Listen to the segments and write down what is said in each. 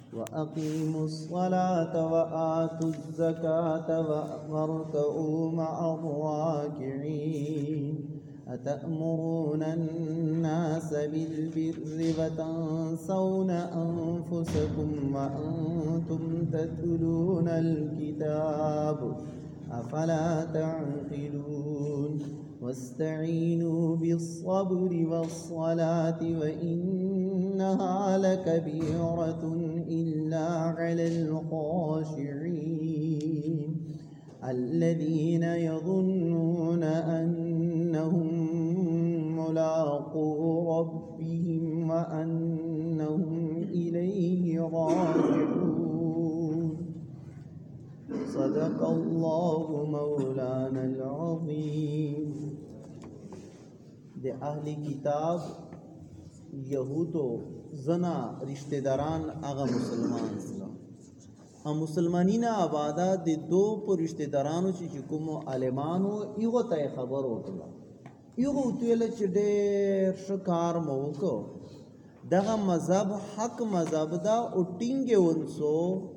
وأقيموا الصلاة وآتوا الزكاة واركعوا مع الراكعين أتأمرون الناس بالبر وتنسون أنفسكم وأنتم تتلون الكتاب أفلا تعقلون واستعينوا بالصبر والصلاة وإنها لكبيرة إلا على الخاشعين الذين يظنون أنهم ملاقو ربهم وأنهم إليه راجعون صدق الله مولانا العظيم. د اهل کتاب یهودو زنا رشتہ داران اغا مسلمان سلا مسلمانین آبادا د دو پر رشتہ دارانو چې کوم عالمانو ایغو ته خبر وکړه ایغو تل چې ډېر شکار مو کو دغه مذهب حق مذهب دا او ټینګه ونسو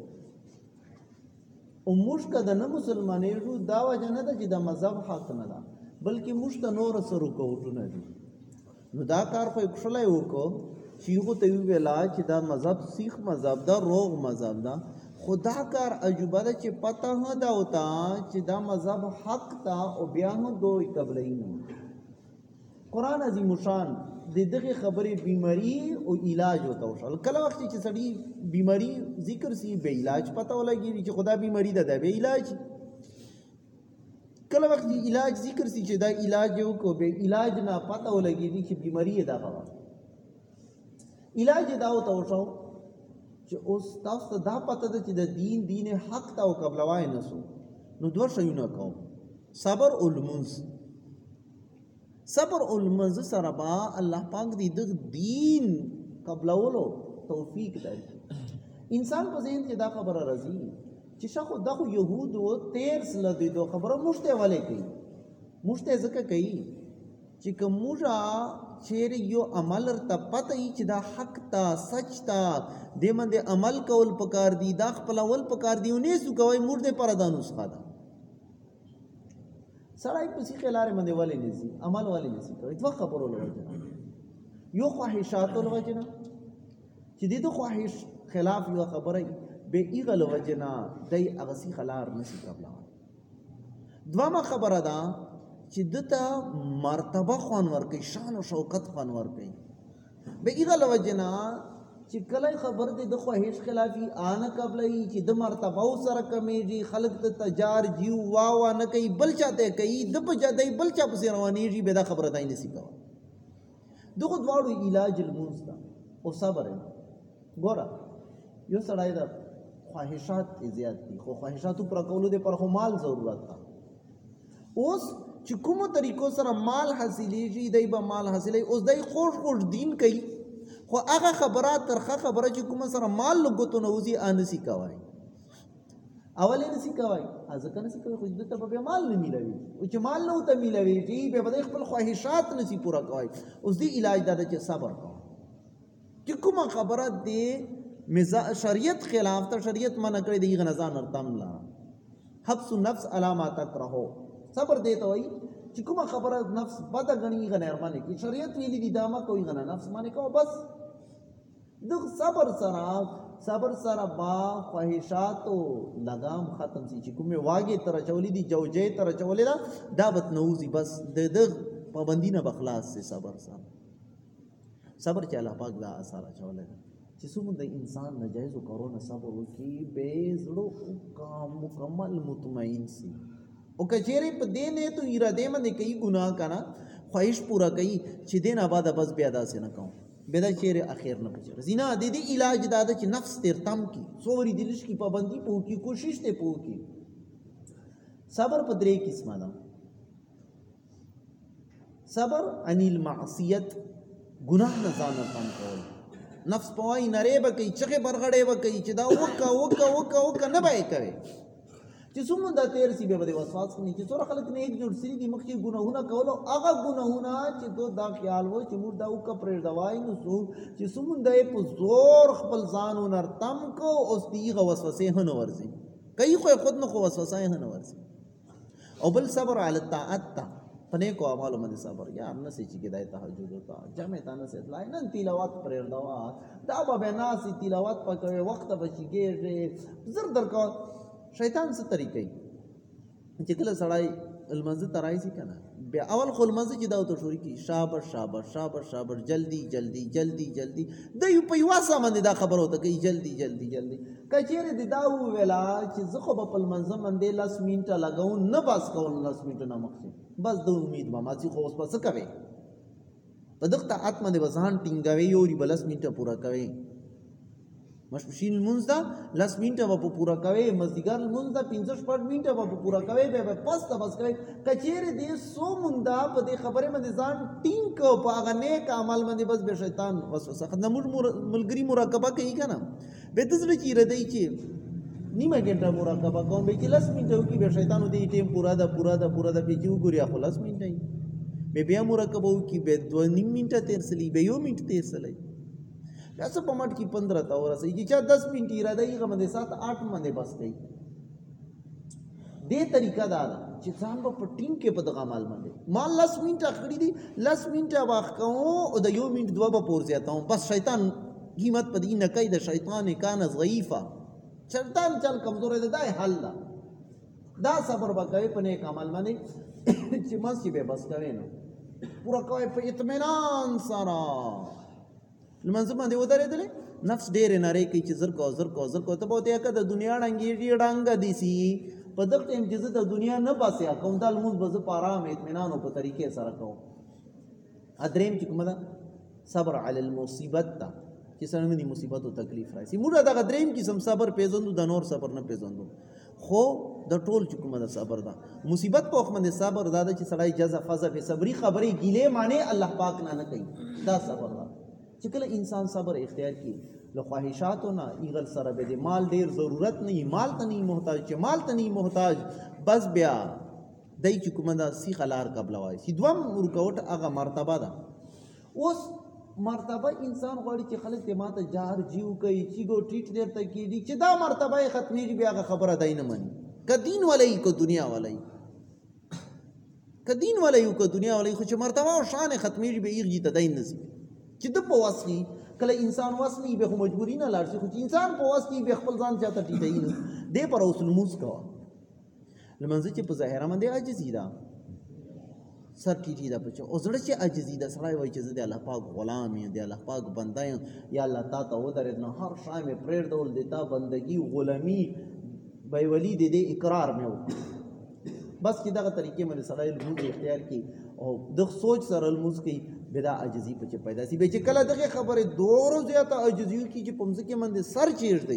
او مشکه د نه مسلمانېږو دا وجه نه ده چې د مذهب حق نه ده بلکې موږ ته نور سره کوټونه دي نو دا کار په کښلای وکړو چې یو ته ویلا چې دا مذهب سیخ مذهب دا روغ مذهب دا خدا کار عجوبه ده چې پته نه دا وتا چې دا مذهب حق تا او بیا هم دوی قبلین قرآن عظیم شان د دغه خبرې بیماری او علاج وته وشل کله وخت چې سړی بیماری ذکر سی به علاج پته ولګي چې خدا بیماری ده به علاج کله وخت علاج ذکر سی چې دا علاج یو کو به علاج نه پته ولګي چې بیماری ده غوا علاج دا وته وشو چې اوس تاسو دا پته ده چې د دین حق تا او قبلوای نسو نو دوه شیونه کوم صبر او المنز صبر او المنز سره با الله پاک دې د دین قبلولو توفیق درکړي انسان په ذهن کې دا خبره راځي چې شخو دغه يهود او تیر سره دې دوه خبره مشته والے کوي مشته ځکه کوي چې کومه چیر یو عمل ته پته چې دا حق تا سچ تا دې باندې عمل کول پکار دی دا خپل اول پکار دی نه سو کوي مرده پر دا نسخه ده سړی په سي خلاره باندې ولې نسی عمل ولې نسی کوي څه خبرو لوجه یو خواهشات لوجه چې دې د خواهش خلاف یو خبره به ایغه لوجه نه دای اغسی خلار نسی قبل دوامه خبره ده چې دته مرتبه خوان ورکي شان او شوکت خوان ورکي به ایغه لوجنا چې کله خبر دې د خواهش خلافي ان قبلې چې د مرتبه سره کمیږي خلق ته تجار جیو وا نه کوي بل چاته کوي د په جدي بل چا په روانيږي به دا خبره دای نه سي کوي دغه دواړو علاج المنز او صبر ګوره یو سړی د خواهشات زیات دي خو خواهشاتو پر کولو د پر مال ضرورت ده اوس چې کومو طریقو سره مال حاصلېږي دای به مال حاصلې اوس دای خوش دین کوي خو هغه خبرات ترخه خبره چې کومه سره مال لګوتو نوځي انسی کوي اولې نسی کوي ځکه نسی کوي خو دې ته به مال نه ملوي او چې مال نه ته ملوي چې به خپل خواهشات نسی پورا کوي اوس دې علاج دا چې صبر کوي چې کومه خبره دې شریعت خلاف ته شریعت منع کړی دی غنزان ارتم لا حبس النفس علامات تکرهو صبر دیتا وای چې کومه خبره نفس بد غنی غنه ارمانه کی شریعت ویلی دی دامه کوئی غنه نفس مانه کو بس د صبر سره با خواهشات او لگام ختم سی چې کومه واګه تر چولی دی جوجه تر چولې دا بت نوزی بس د پابندی نه بخلاص سے صبر چې الله پاک دا اثر چولې چې څومره د انسان ناجایز او کارونه صبر وکي به زړه او مکمل مطمئن سی او کچېره په دې نه تو اراده باندې کوي ګناه کنه خواهش پورا کوي چې دین آباد بس بیا داسې نه کوم بدا چیرې اخر نه پچره زینا د دې علاج دا چې نفس تیر تم کی سوري دلش کی پابندی پو کی کوشش ته پو کی صبر په درې قسمه ده صبر عن المعصیت گناہ نه ځان کم کول نفس پوای نری به کوي چې برغړې به کوي چې دا وکا نه به کوي چې څومره دا تیر سی به د وسواس نه چې څوره خلک نه یک جوړ سری دي مخکې ګناهونه کولو هغه ګناهونه چې دو دا خیال و چې موږ دا وکړه پرې دوای نو څو چې څومره د په زور خپل ځان ونرتم کو اوس دیغه وسوسه هنه ورزي کوي خو خود نه خو وسوسه هنه ورزي او بل صبر علی الطاعت پنے کو اعمال من صبر یار نہ سے کی ہدایت تہجد ہوتا جمع تانا سے لا نن تلاوت پر دوا دا به ناس تلاوت پکوي وخت بچیږي زر در کا شیطان څه طریقې چې کله سړی المنزل ترای سي کنه بیا اول خو المنزل چې دا تو شوري کی شابر شابر شابر شابر جلدی جلدی جلدی جلدی د یو په واسه باندې دا خبر ہوتا کی جلدی جلدی جلدی کچېره د دا ویلا چې زه خو په المنزل باندې 10 منټه لګاو نه بس کول 10 منټه نه مخکې بس د امید ما چې خو اوس پس کوي په دغه آتما د وزان ټینګوي یو ری 10 منټه پورا کوي مشپشین المنز دا 10 منټه په پورا کوي مزدګر المنز دا 15 منټه په پورا کوي به پس تا بس کوي کچېره دې سو موندا په دې خبره باندې ځان ټینګ کو په هغه نیک عمل باندې بس به شیطان وسوسه خدمت ملګری مراقبه کوي کنه به تزله چې ردی چې نیمه ګنټه مراقبه کوم به چې 10 منټه کې به شیطان دې ټیم پورا دا به چې وګوریا خو 10 منټه به بیا مراقبه وکي به 2 منټه تیر سلی به یو منټ تیر سلی ایسا پمٹ کی 15 تا اور صحیح چا 10 منٹ ارادہ ہی غمدے ساتھ 8 مندے بس گئی دے طریقہ دا چې ځان په ټیم کې په دغه مال باندې مال 10 منټ اخري دي 10 منټ واخو او د یو منټ دوه په پور زیاته بس شیطان قیمت پدې نه کوي د شیطان کان ضعیفا شیطان چل کمزور دی دا حل دا صبر وکوي په نیک عمل باندې چې مس به بس کوي نو پورا کوي په اطمینان سره لمنځ باندې ودرېدل نفس ډېر نری کوي چې زر کو ته به ته د دنیا ډنګي ډنګ دي سي په دغه ټیم چې د دنیا نه پاسه کوم د لمونځ بز په آرام اطمینان او په طریقې سره کوم ادریم چې کومه صبر علی المصیبت تا چې سره مني مصیبت او تکلیف راځي موږ دا دریم قسم صبر پیژندو د نور صبر نه پیژندو خو د ټول چې کومه صبر دا مصیبت په وخت باندې صبر دا چې سړی جزا فزا په صبري خبرې ګیله معنی الله پاک نه کوي دا صبر دا چې کله انسان صبر اختیار کی له خواهشاتو نه ایغل سره به د مال ډیر ضرورت نه مال ته نه محتاج چې مال ته نه محتاج بس بیا دای چې کومه دا سی خلار قبل وای چې دوم ورکوټ هغه مرتبه ده اوس مرتبه انسان غواړي چې خلک ته ماته جار جیو کوي چې ګو ټیټ دیر ته کیږي چې دا مرتبه ختمي بیا هغه خبره دای نه مني کدین ولای کو دنیا ولای کدین ولای کو دنیا ولای خو چې مرتبه او شان ختمي به ایږي ته دای نه چې د په واسي کله انسان واسنی به مجبوری نه لار شي خو انسان په واسي به خپل ځان چاته ټیټای نه دې پر اوس موس کا لمنځ چې په ظاهر باندې عاجزی دا سر ټیټی دا پچو او زړه چې عاجزی دا سړی وای چې د الله پاک غلام یم د الله پاک بنده یم یا الله تا ته ودرې نه هر شای مې پرېر ډول دیتا بندگی غلامی بای ولی دې اقرار مې و بس چې دغه طریقې باندې سړی لمونځ اختیار کی او د سوچ سره لمونځ کوي بدا عجزی په پیدا سی به چې کله دغه خبره دورو زیاته عجزی کی چې پمځ کې باندې سر چیړ دی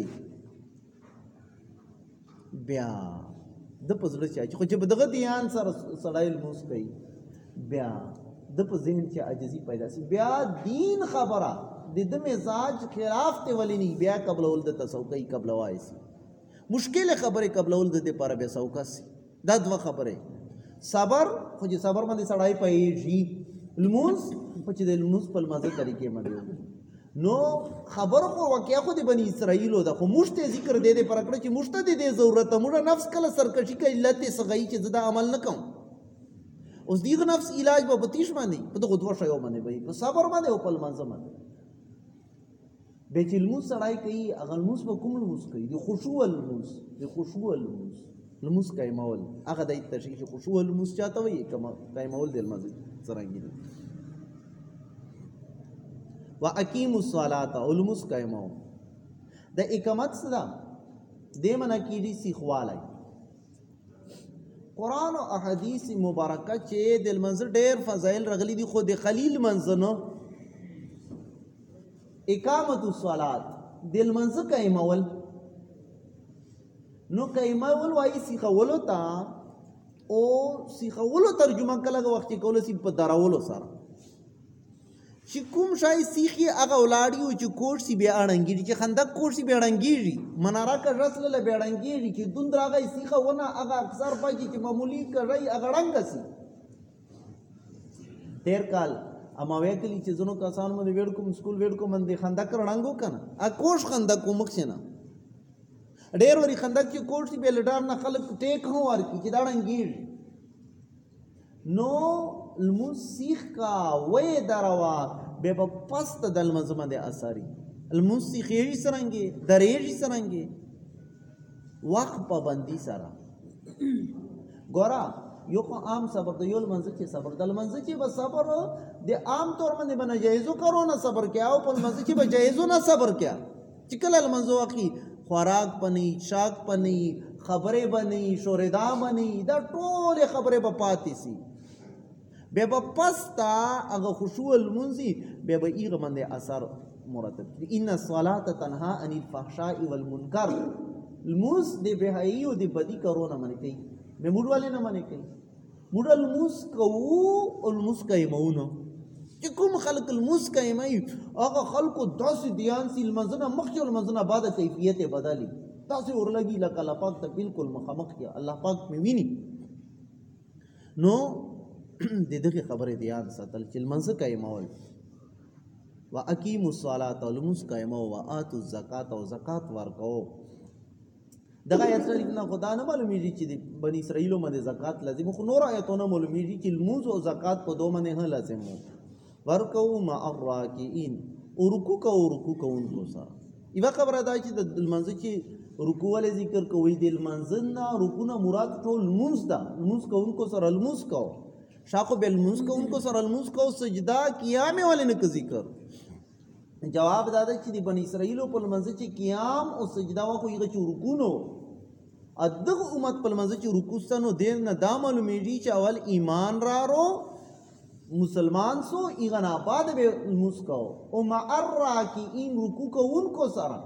بیا د پزړه چې خو چې دغه دیان سره سړی لمونځ کوي بیا د په ذهن چې عجزی پیدا سی بیا دین خبره د مزاج خلاف ته ولې نه بیا قبل ول د تسوقي قبل وای سی مشکل خبره قبل ول د لپاره به سوکاس دا دوه خبره صبر خو چې صبر باندې سړی پېږي لمونځ په چې د لمونځ په مزه طریقې باندې نو خبر خو واقعیا خو د بنی اسرائیل دا خو مشته ذکر دې دې پر کړ چې مشته دې ضرورت موږ نفس کله سرکشي کوي علت سغی چې زدا عمل نه کوم اوس دیغه نفس علاج په پتیش باندې په دغه دوه شیو باندې وي په صبر باندې او په لمونځ باندې به چې لمونځ سړی کوي هغه لمونځ په کوم لمونځ کوي د خشوع لمونځ لمونځ قایمول هغه د تشریح خشوع لمونځ چاته وي کما قایمول د لمونځ څرنګه دي واقیموا الصلاة علمس قائمو د اقامت صدا د منا کیږي سیخواله قرآن او احادیث مبارکه چې د منظر ډېر فضایل رغلی دي خو د خلیل منظر نو اقامت الصلاة د منظر قائمول نو قائمول وای سیخولو تا او سیخولو ترجمه کله وخت کول سی په دراولو سره چې کوم شای سیخي هغه ولاړیو چې کوټ سی بیا اړنګیږي چې خندق کوټ سی بیا اړنګیږي مناره کا رسل له بیا اړنګیږي چې دوند راغی سیخه ونه هغه اکثر پاجي چې معمولی کوي هغه رنګ سي تیر کال اما وکلی چې زنو کسان باندې ویډ کوم سکول ویډ کوم باندې خندق رڼنګو کنه ا کوټ خندق کوم مخنه ډېر وری خندق چې کوټ سی بیا لډار نه خلک ټیک هو ورکی چې دا اړنګیږي نو الموسیخ کا وې دروا به په پست د المنظمه د اثري الموسیخ یې سرنګي درېږي سرنګي وخت پابندي سره ګورا یو کو عام صبر د یو منځ کې صبر د منځ کې به صبر د عام طور باندې بنا جایزو کرو نه صبر کیا او په منځ کې به جایزو نه صبر کیا چې کله المنځ واقعي خوراک پني شاک پني خبره بني شوریدا بني دا ټول خبره په پاتې سي به پستا هغه خشوع المنزي به ایغه باندې اثر مرتب ان الصلاه تنها عن الفحشاء والمنکر الموس د بهایي او د بدی کارونه منې کوي به موږ والے نه منې کوي موږ الموس کو او الموس کایمونو چې کوم خلق الموس کایمای هغه خلق داسې دیان سي المنزنه مخجل المنزنه بعد کیفیت بدلی تاسو ورلګي لکه الله پاک ته بالکل مخامخ کیا الله پاک مې ویني نو د دغه خبره دیان ساتل چې المنځ کایمول واقیموا الصلاه والمس کایمو واتوا الزکات او زکات ورکو دغه آیت نه خدا نه معلومیږي چې بنی اسرائیلو باندې زکات لازم خو نور آیتونه معلومیږي چې الموز او زکات په دوه باندې نه لازم ورکو مع الراکعين او رکوع کوونکو سره یو خبره دا چې د المنځ کې رکوع ول ذکر کوي د المنځ نه رکوع نه مراد ټول الموز دا الموز کوونکو سره الموز کو شاقو بالموز کو ان کو سر الموز کو سجدہ قیام والے نے ذکر جواب دادا چې د بنی اسرائیل په منځ کې قیام او سجدا وا خو یې رکوع نو ادغه امت په منځ کې رکوع ستنو دین نه دا معلومیږي چې اول ایمان رارو مسلمان سو ایغنا بعد به الموز کو او مع الراکعين رکوع کو ان کو سره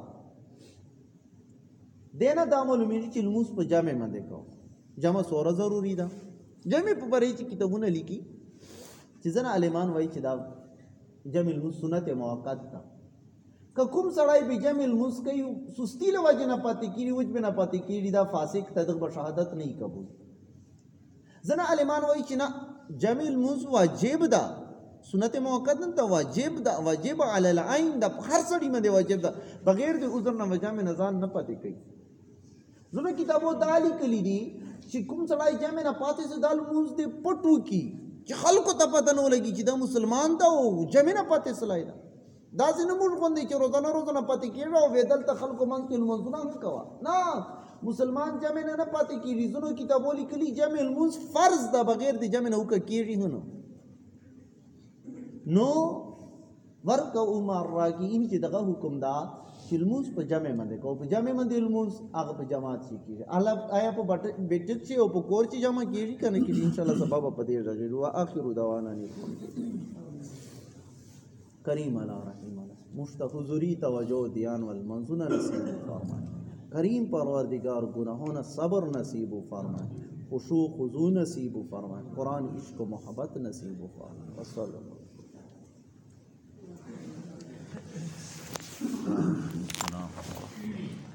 دینا دا معلومیږي چې الموز په جامع باندې کو جامع سوره ضروری ده جمع په بری چې کتابونه لیکي چې ځنه عالمان وایي چې دا جمع الموس سنت موقت ده که کوم سړی به جمع الموس کوي سستی له وجه نه پاتې کیږي وجه نه پاتې کیږي دا فاسق تدغ به شهادت نه قبول ځنه عالمان وایي چې نه جمع الموس واجب ده سنت موقت نه ته واجب ده واجب علی العین ده هر سړی باندې واجب ده بغیر د عذر نه وجامه نزان نه پاتې کوي زونه کتابو دالی کلی دي چې کوم سړی جامع نه پاتې سي دال موز دې پټو کی چې خلکو ته پته نه ولګي چې دا مسلمان دا او جامع نه پاتې سلای دا داسې نه موږ غوندې چې روزانه پاتې کېږي او وېدل ته خلکو منځ کې لمونځونه هم کوه نه مسلمان جامع نه پاتې کېږي زونو کتابو لیکلي جامع الموز فرض ده بغیر د جامع نه وکړه کېږي نو ورکو مع الراکعين چې دغه حکم دا چې الموز په جامع باندې کو په جامع باندې الموز هغه په جماعت شي کیږي الله آیا په بیٹک شي او په کور چې جمع کیږي کنه کیږي ان شاء الله سبب په دې راځي او اخر دعوانا کریم الله رحیم الله مشتحضری توجه دیان والمنزون نصیب فرمائے کریم پروردگار گناہوں صبر نصیب فرمائے خشوع خضوع نصیب فرمائے قرآن عشق و محبت نصیب فرمائے وصلی اللہ